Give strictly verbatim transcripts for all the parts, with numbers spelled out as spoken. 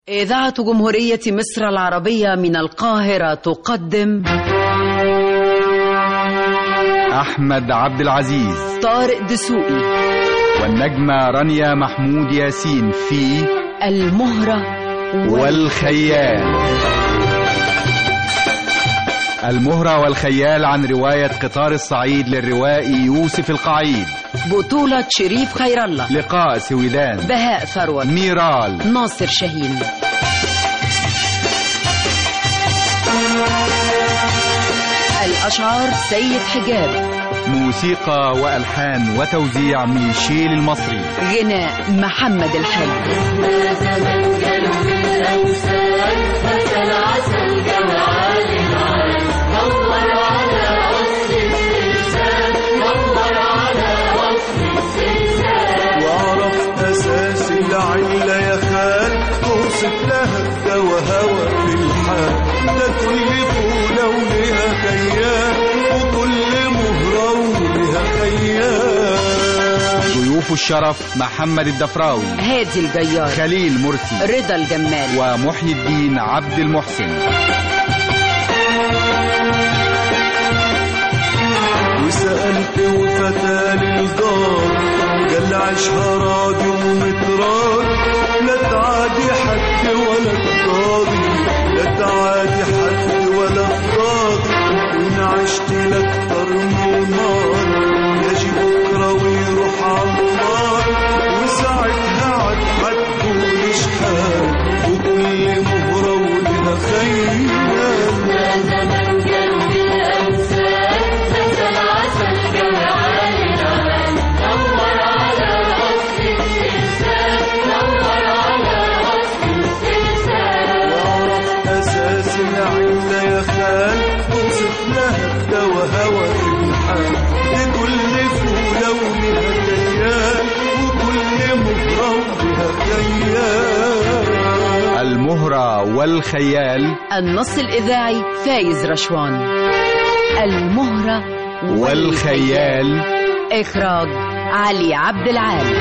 إذاعة جمهورية مصر العربية من القاهرة تقدم أحمد عبد العزيز، طارق دسوقي، والنجمة رانيا محمود ياسين في المهرة والخيال. المهرة والخيال عن رواية قطار الصعيد للروائي يوسف القعيد، بطولة شريف خير الله، لقاء سويدان، بهاء ثروت، ميرال، ناصر شاهين. الأشعار سيد حجاب، موسيقى وألحان وتوزيع ميشيل المصري، غناء محمد الحلو. واعرف أساس العلة يا خال، توصف لها الدوا هوى في الحال، ده كل فولة ولها خيال، وكل مهرة ولها خيال. ضيوف الشرف محمد الدفراوي، هادي الجيار، خليل مرسي، رضا الجمال، ومحيي الدين عبد المحسن. وسألت وفتى للدار، قال عيشها راديو ومتراد، لا تعادي حد ولا تقاضي، لا تعادي حد ولا تقاضي، وإن عشت لأكتر من نار، يجي بكرة ويروح عالنار، وساعتها عاد حتقول شحال، وكل مهرة ولها خيال. العلة يا خال، توصف لها الدوا هوى في الحال، لكل فولة ولها خيال، وكل مهرة ولها خيال. المهرة والخيال، النص الإذاعي فايز رشوان. المهرة والخيال، إخراج علي عبد العال.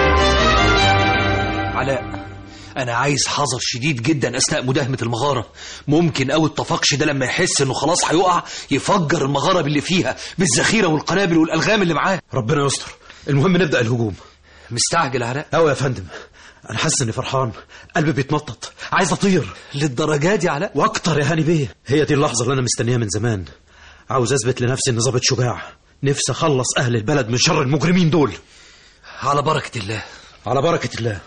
علاء، أنا عايز حذر شديد جدا أثناء مداهمة المغارة. ممكن أوي الطفقش ده لما يحس إنه خلاص هيقع يفجر المغارة باللي فيها، بالذخيرة والقنابل والألغام اللي معاه. ربنا يستر. المهم نبدأ الهجوم. مستعجل علاء؟ أوي يا فندم، أنا حاسس إني فرحان، قلبي بيتنطط، عايز أطير. للدرجات دي علاء؟ وأكتر يا هاني بيه. هي دي اللحظة اللي أنا مستنيها من زمان. عاوز أثبت لنفسي إني ظابط شجاع، نفسي أخلص أهل البلد من شر المجرمين دول. على بركة الله. على بركة الله.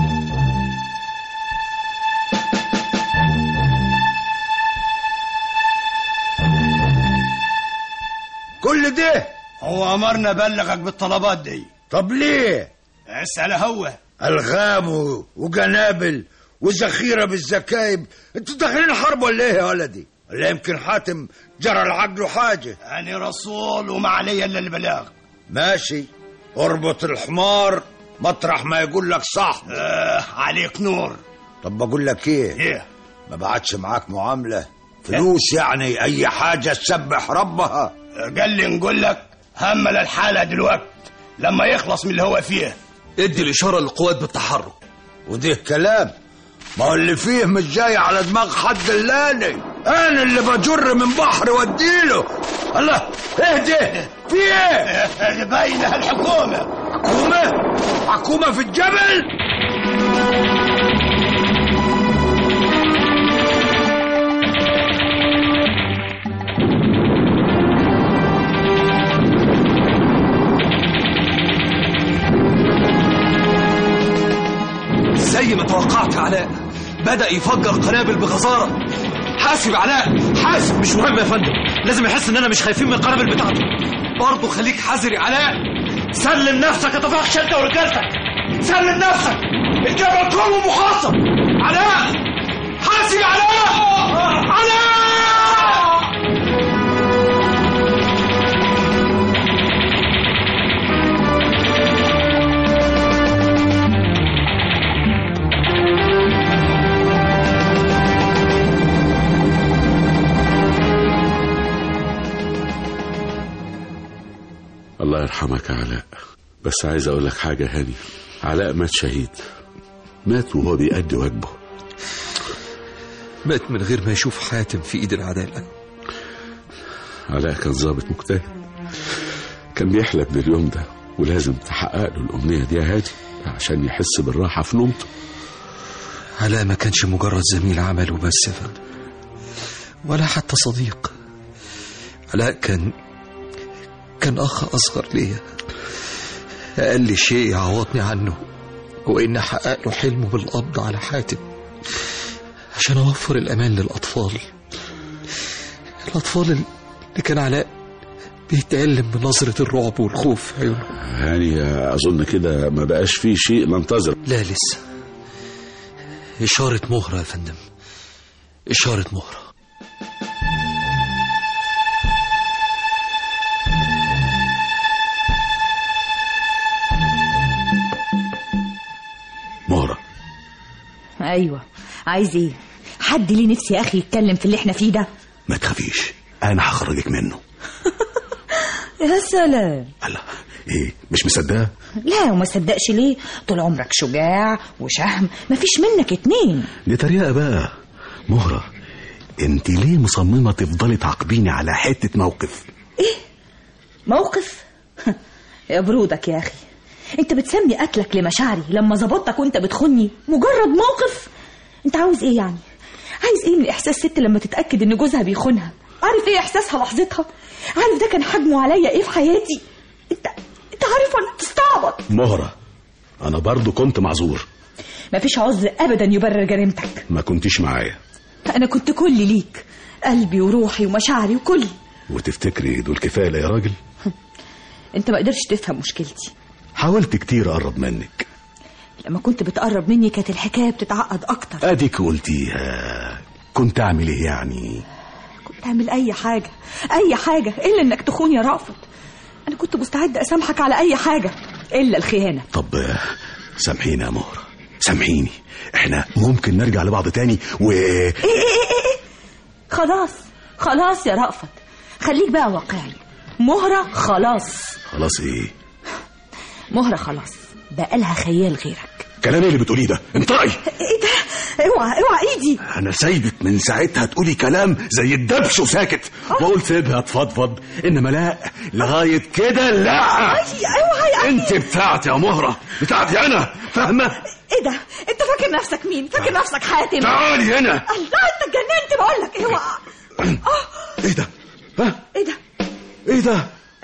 كل ده هو أمرنا بلغك بالطلبات دي. طب ليه؟ اسأل هو. ألغام وجنابل وذخيرة بالزكايب، انتوا داخلين حرب ولا ايه يا ولدي؟ ولا يمكن حاتم جرى العقل حاجة؟ أنا رسول وما علي إلا البلاغ. ماشي، اربط الحمار مطرح ما يقول لك صح. آه عليك نور. طب بقول لك ايه؟ ايه؟ ما بعدش معاك معاملة فلوس يعني أي حاجة تسبح ربها. قال لي نقول لك همل الحالة دلوقت لما يخلص من اللي هو فيه. ادي الإشارة للقوات بالتحرك. وده كلام؟ ما هو اللي فيه مش جاي على دماغ حد اللاني، أنا اللي بجر من بحر وديله. الله، اهدي، في ايه؟ باينة الحكومة. حكومة؟ حكومة في الجبل؟ زي ما توقعت علاء، بدأ يفجر قنابل بغزارة. حاسب علاء، حاسب. مش مهم يا فندم، لازم يحس ان انا مش خايفين من القنابل بتاعته. برضه خليك حذر يا علاء. سلم نفسك يا طفاخش انت ورجالتك، سلم نفسك، الجبل كله محاصر. علاء، حاسب يا علاء. علاء، الله يرحمك يا علاء. بس عايز اقول لك حاجة هاني، علاء مات شهيد، مات وهو بيأدي واجبه. مات من غير ما يشوف حاتم في ايد العدالة. علاء كان ضابط مجتهد، كان بيحلم باليوم ده، ولازم تحقق له الأمنية دي يا هادي عشان يحس بالراحة في نومته. علاء ما كانش مجرد زميل عمل وبس يا فندم، ولا حتى صديق. علاء كان كان أخ أصغر ليا. أقل شيء يعوضني عنه هو إن أحقق له حلمه بالقبض على حاتم عشان أوفر الأمان للأطفال الأطفال اللي كان علاء بيتألم من نظرة الرعب والخوف في عيونهم. يعني أظن كده ما بقاش فيه شيء ننتظر. لا لسه. إشارة مهرة يا فندم، إشارة مهرة. مهرة. ايوه، عايز ايه؟ حد ليه نفسي يا اخي يتكلم في اللي احنا فيه ده؟ ما تخافيش، انا هخرجك منه. يا سلام. الله، ايه مش مصدقه؟ لا، وما صدقش ليه؟ طول عمرك شجاع وشهم، مفيش منك اتنين. دي تريقه بقى. مهرة، انت ليه مصممه تفضلي تعاقبيني على حته موقف؟ ايه موقف؟ يا برودك يا اخي، انت بتسمي قتلك لمشاعري لما ظبطتك وانت بتخني مجرد موقف؟ انت عاوز ايه يعني؟ عايز ايه من احساس ست لما تتاكد ان جوزها بيخونها؟ عارف ايه احساسها لحظتها؟ عارف ده كان حجمه عليا ايه في حياتي؟ انت انت عارف ولا بتستعبط؟ مهرة، انا برضو كنت معذور. مفيش عذر ابدا يبرر جريمتك. ما كنتيش معايا. انا كنت كلي ليك، قلبي وروحي ومشاعري وكلي. وتفتكري دول كفايه يا راجل؟ انت ما قدرتش تفهم مشكلتي. حاولت كتير اقرب منك. لما كنت بتقرب مني كانت الحكايه بتتعقد اكتر. اديك قلتيها. كنت اعمل ايه يعني؟ كنت اعمل اي حاجه، اي حاجه الا انك تخون يا رأفت. انا كنت مستعد اسامحك على اي حاجه الا الخيانه. طب سامحيني يا مهرة، سامحيني. احنا ممكن نرجع لبعض تاني و ايه ايه ايه ايه خلاص خلاص يا رأفت، خليك بقى واقعي. مهرة خلاص. خلاص ايه؟ مهرة خلاص بقى لها خيال غيرك. كلام اللي بتقوليه ده؟ انطقي. ايه ده؟ اوعى اوعى ايدي. انا سايبك من ساعتها تقولي كلام زي الدبش وساكت. بقول سيبها تفضفض، انما لا، لغايه كده لا. اوعى انت بتاعتي يا مهرة، بتاعتي انا، فاهمه؟ ايه ده؟ انت فاكر نفسك مين؟ فاكر نفسك حاتم؟ تعالي هنا. الله، انت اتجننت بقول لك. اوعى. ايه ده؟ ها؟ ايه ده؟ ايه ده؟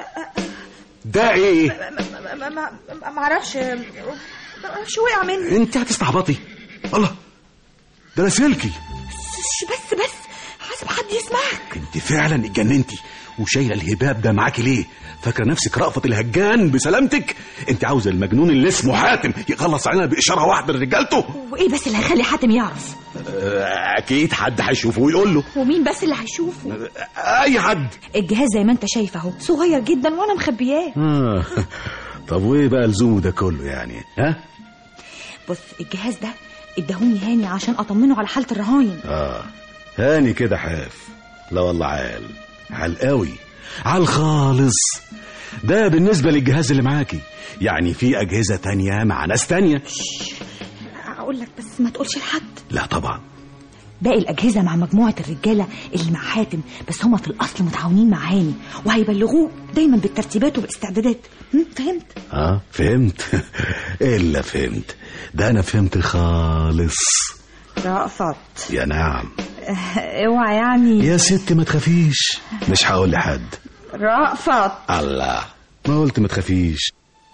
ده ايه؟ ما ما ما اعرفش، ما اعرفش، وقع مني. انت هتستعبطي؟ الله، ده انا سلكي. بس بس حاسب حد يسمعك. انت فعلا اتجننتي وشايله الهباب ده معاكي ليه؟ فاكره نفسك رأفت الهجان بسلامتك؟ انت عاوزه المجنون اللي اسمه حاتم يخلص علينا باشاره واحده لرجالته؟ وايه بس اللي هيخلي حاتم يعرف؟ اكيد حد هيشوفه ويقول له. ومين بس اللي هيشوفه؟ اي حد. الجهاز زي ما انت شايف اهو، صغير جدا وانا مخبياه. آه. طب وايه بقى لزومه ده كله يعني؟ ها؟ بص، الجهاز ده اداهوني هاني عشان اطمنه على حاله الرهاين. اه هاني كده حاف. لا والله عال، عال قوي، عال خالص. ده بالنسبه للجهاز اللي معاكي، يعني في اجهزه تانية مع ناس تانية. اقول لك بس ما تقولش لحد. لا طبعا. باقي الاجهزه مع مجموعه الرجاله اللي مع حاتم، بس هما في الاصل متعاونين مع هاني وهيبلغوه دايما بالترتيبات وبالاستعدادات. فهمت؟ اه فهمت. الا فهمت، ده انا فهمت خالص. رأفت. يا نعم. اوعى يعني. يا ست ما تخافيش، مش هقول لحد. رأفت. الله، ما قلت ما تخافيش.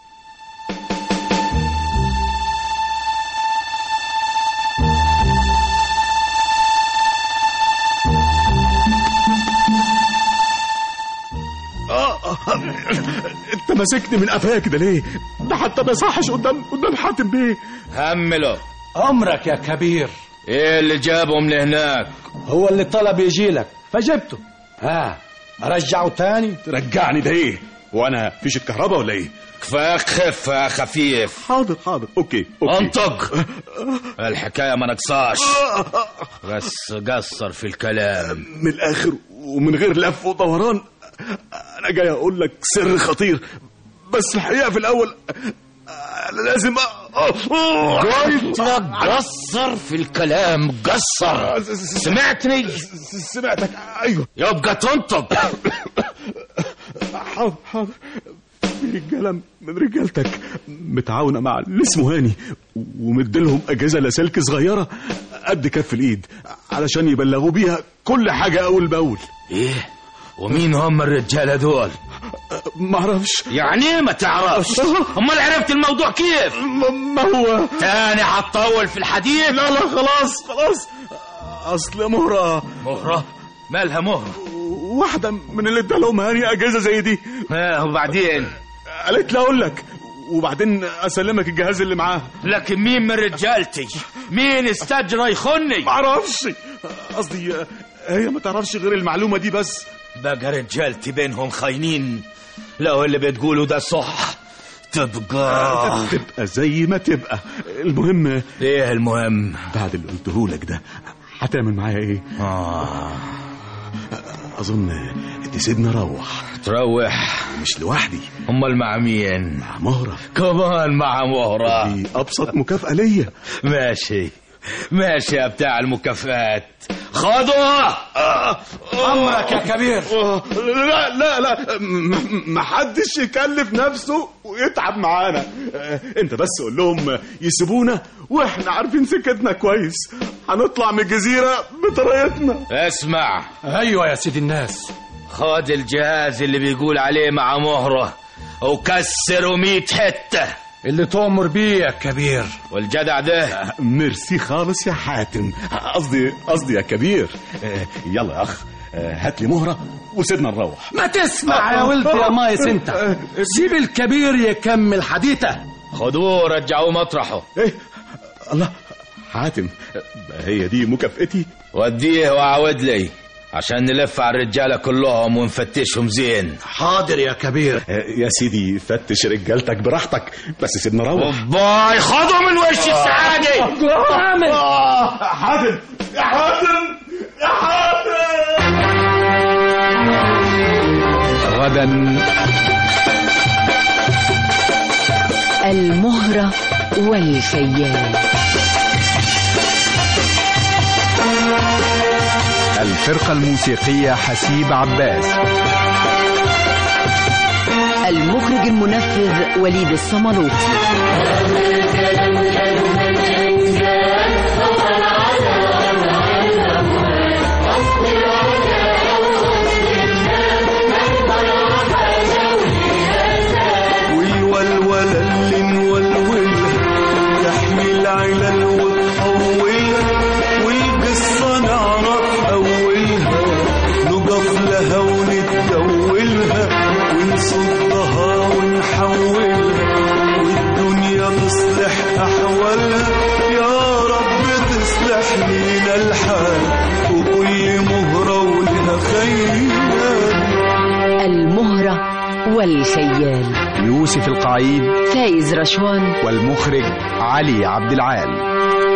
انت ماسكني من قفايا كده ليه؟ ده حتى ما يصحش قدام قدام حاتم بيه. همله. امرك يا كبير. ايه اللي جابهم لهناك؟ هو اللي طلب يجيلك فجبته. ها ارجعه تاني؟ ترجعني ده ايه؟ وانا فيش الكهرباء ولا ايه؟ كفاك خف يا خفيف. حاضر حاضر، اوكي اوكي. انطق. الحكايه ما نقصاش، بس قصر في الكلام من الاخر ومن غير لف ودوران. انا جاي اقول لك سر خطير، بس الحقيقه في الاول انا لازم قلت لك قصر في الكلام، قصر. سمعتني؟ سمعتك. ايوه. يبقى تنطق. حاضر حاضر. في رجاله من رجالتك متعاونه مع اللي اسمه هاني، ومديلهم اجهزه لاسلكي صغيره قد كف الايد علشان يبلغوا بيها كل حاجه اول باول. ايه؟ ومين هم الرجاله دول؟ ما اعرفش. يعني ايه ما تعرفش؟ امال عرفت الموضوع كيف؟ ما هو تاني هتطول في الحديث؟ لا لا خلاص خلاص. اصل مهره. مهره؟ مالها مهره؟ واحده من اللي ادالهم هاني اجهزه زي دي. اه وبعدين؟ قالت لي اقول لك وبعدين اسلمك الجهاز اللي معاه. لكن مين من رجالتي؟ مين استجرى يخني؟ ما اعرفش. قصدي هي ما تعرفش غير المعلومه دي بس. بقى رجالتي بينهم خاينين. لو اللي بتقوله ده صح تبقى تبقى زي ما تبقى. المهم ايه المهم؟ بعد اللي قلته لك ده هتعمل معايا ايه؟ آه. اظن تسيبني اروح. تروح؟ مش لوحدي. امال مع مين؟ مع مهره. كمان مع مهره؟ دي ابسط مكافاه ليا. ماشي ماشي يا بتاع المكافآت، خدوا. امرك يا كبير. لا لا لا ما حدش يكلف نفسه ويتعب معانا. انت بس قول لهم يسيبونا واحنا عارفين سكتنا كويس، هنطلع من الجزيره بطريقتنا. اسمع. ايوه يا سيدي الناس. خد الجهاز اللي بيقول عليه مع مهره وكسره مية حته. اللي تؤمر بيه يا كبير. والجدع ده ميرسي خالص يا حاتم. قصدي قصدي يا كبير. يلا يا اخ هات لي مهره وسيبنا نروح. ما تسمع يا ولد يا مايس انت. سيب الكبير يكمل حديثه. خدوه رجعوه مطرحه. ايه الله حاتم، هي دي مكافئتي؟ وديه وعود لي عشان نلف على الرجاله كلهم ونفتشهم زين. حاضر يا كبير. يا سيدي فتش رجالتك براحتك بس سيبنا نروح. باي خدوا من وش السعاده. عامل حاتم يا حاتم يا حاتم. غدا المهرة والخيال. الفرقة الموسيقية حسيب عباس. المخرج المنفذ وليد الصملوطي. والولولة اللي نولولها تحمي العلل وتطولها، والقصة نعرف أولها نقف لها ونتدولها ونصدها ونحولها، والدنيا تصلح أحوالها. يا رب تصلح لينا الحال وكل مهرة ولها خيال. المهرة والخيال. يوسف القعيد، فايز رشوان، والمخرج علي عبد العال.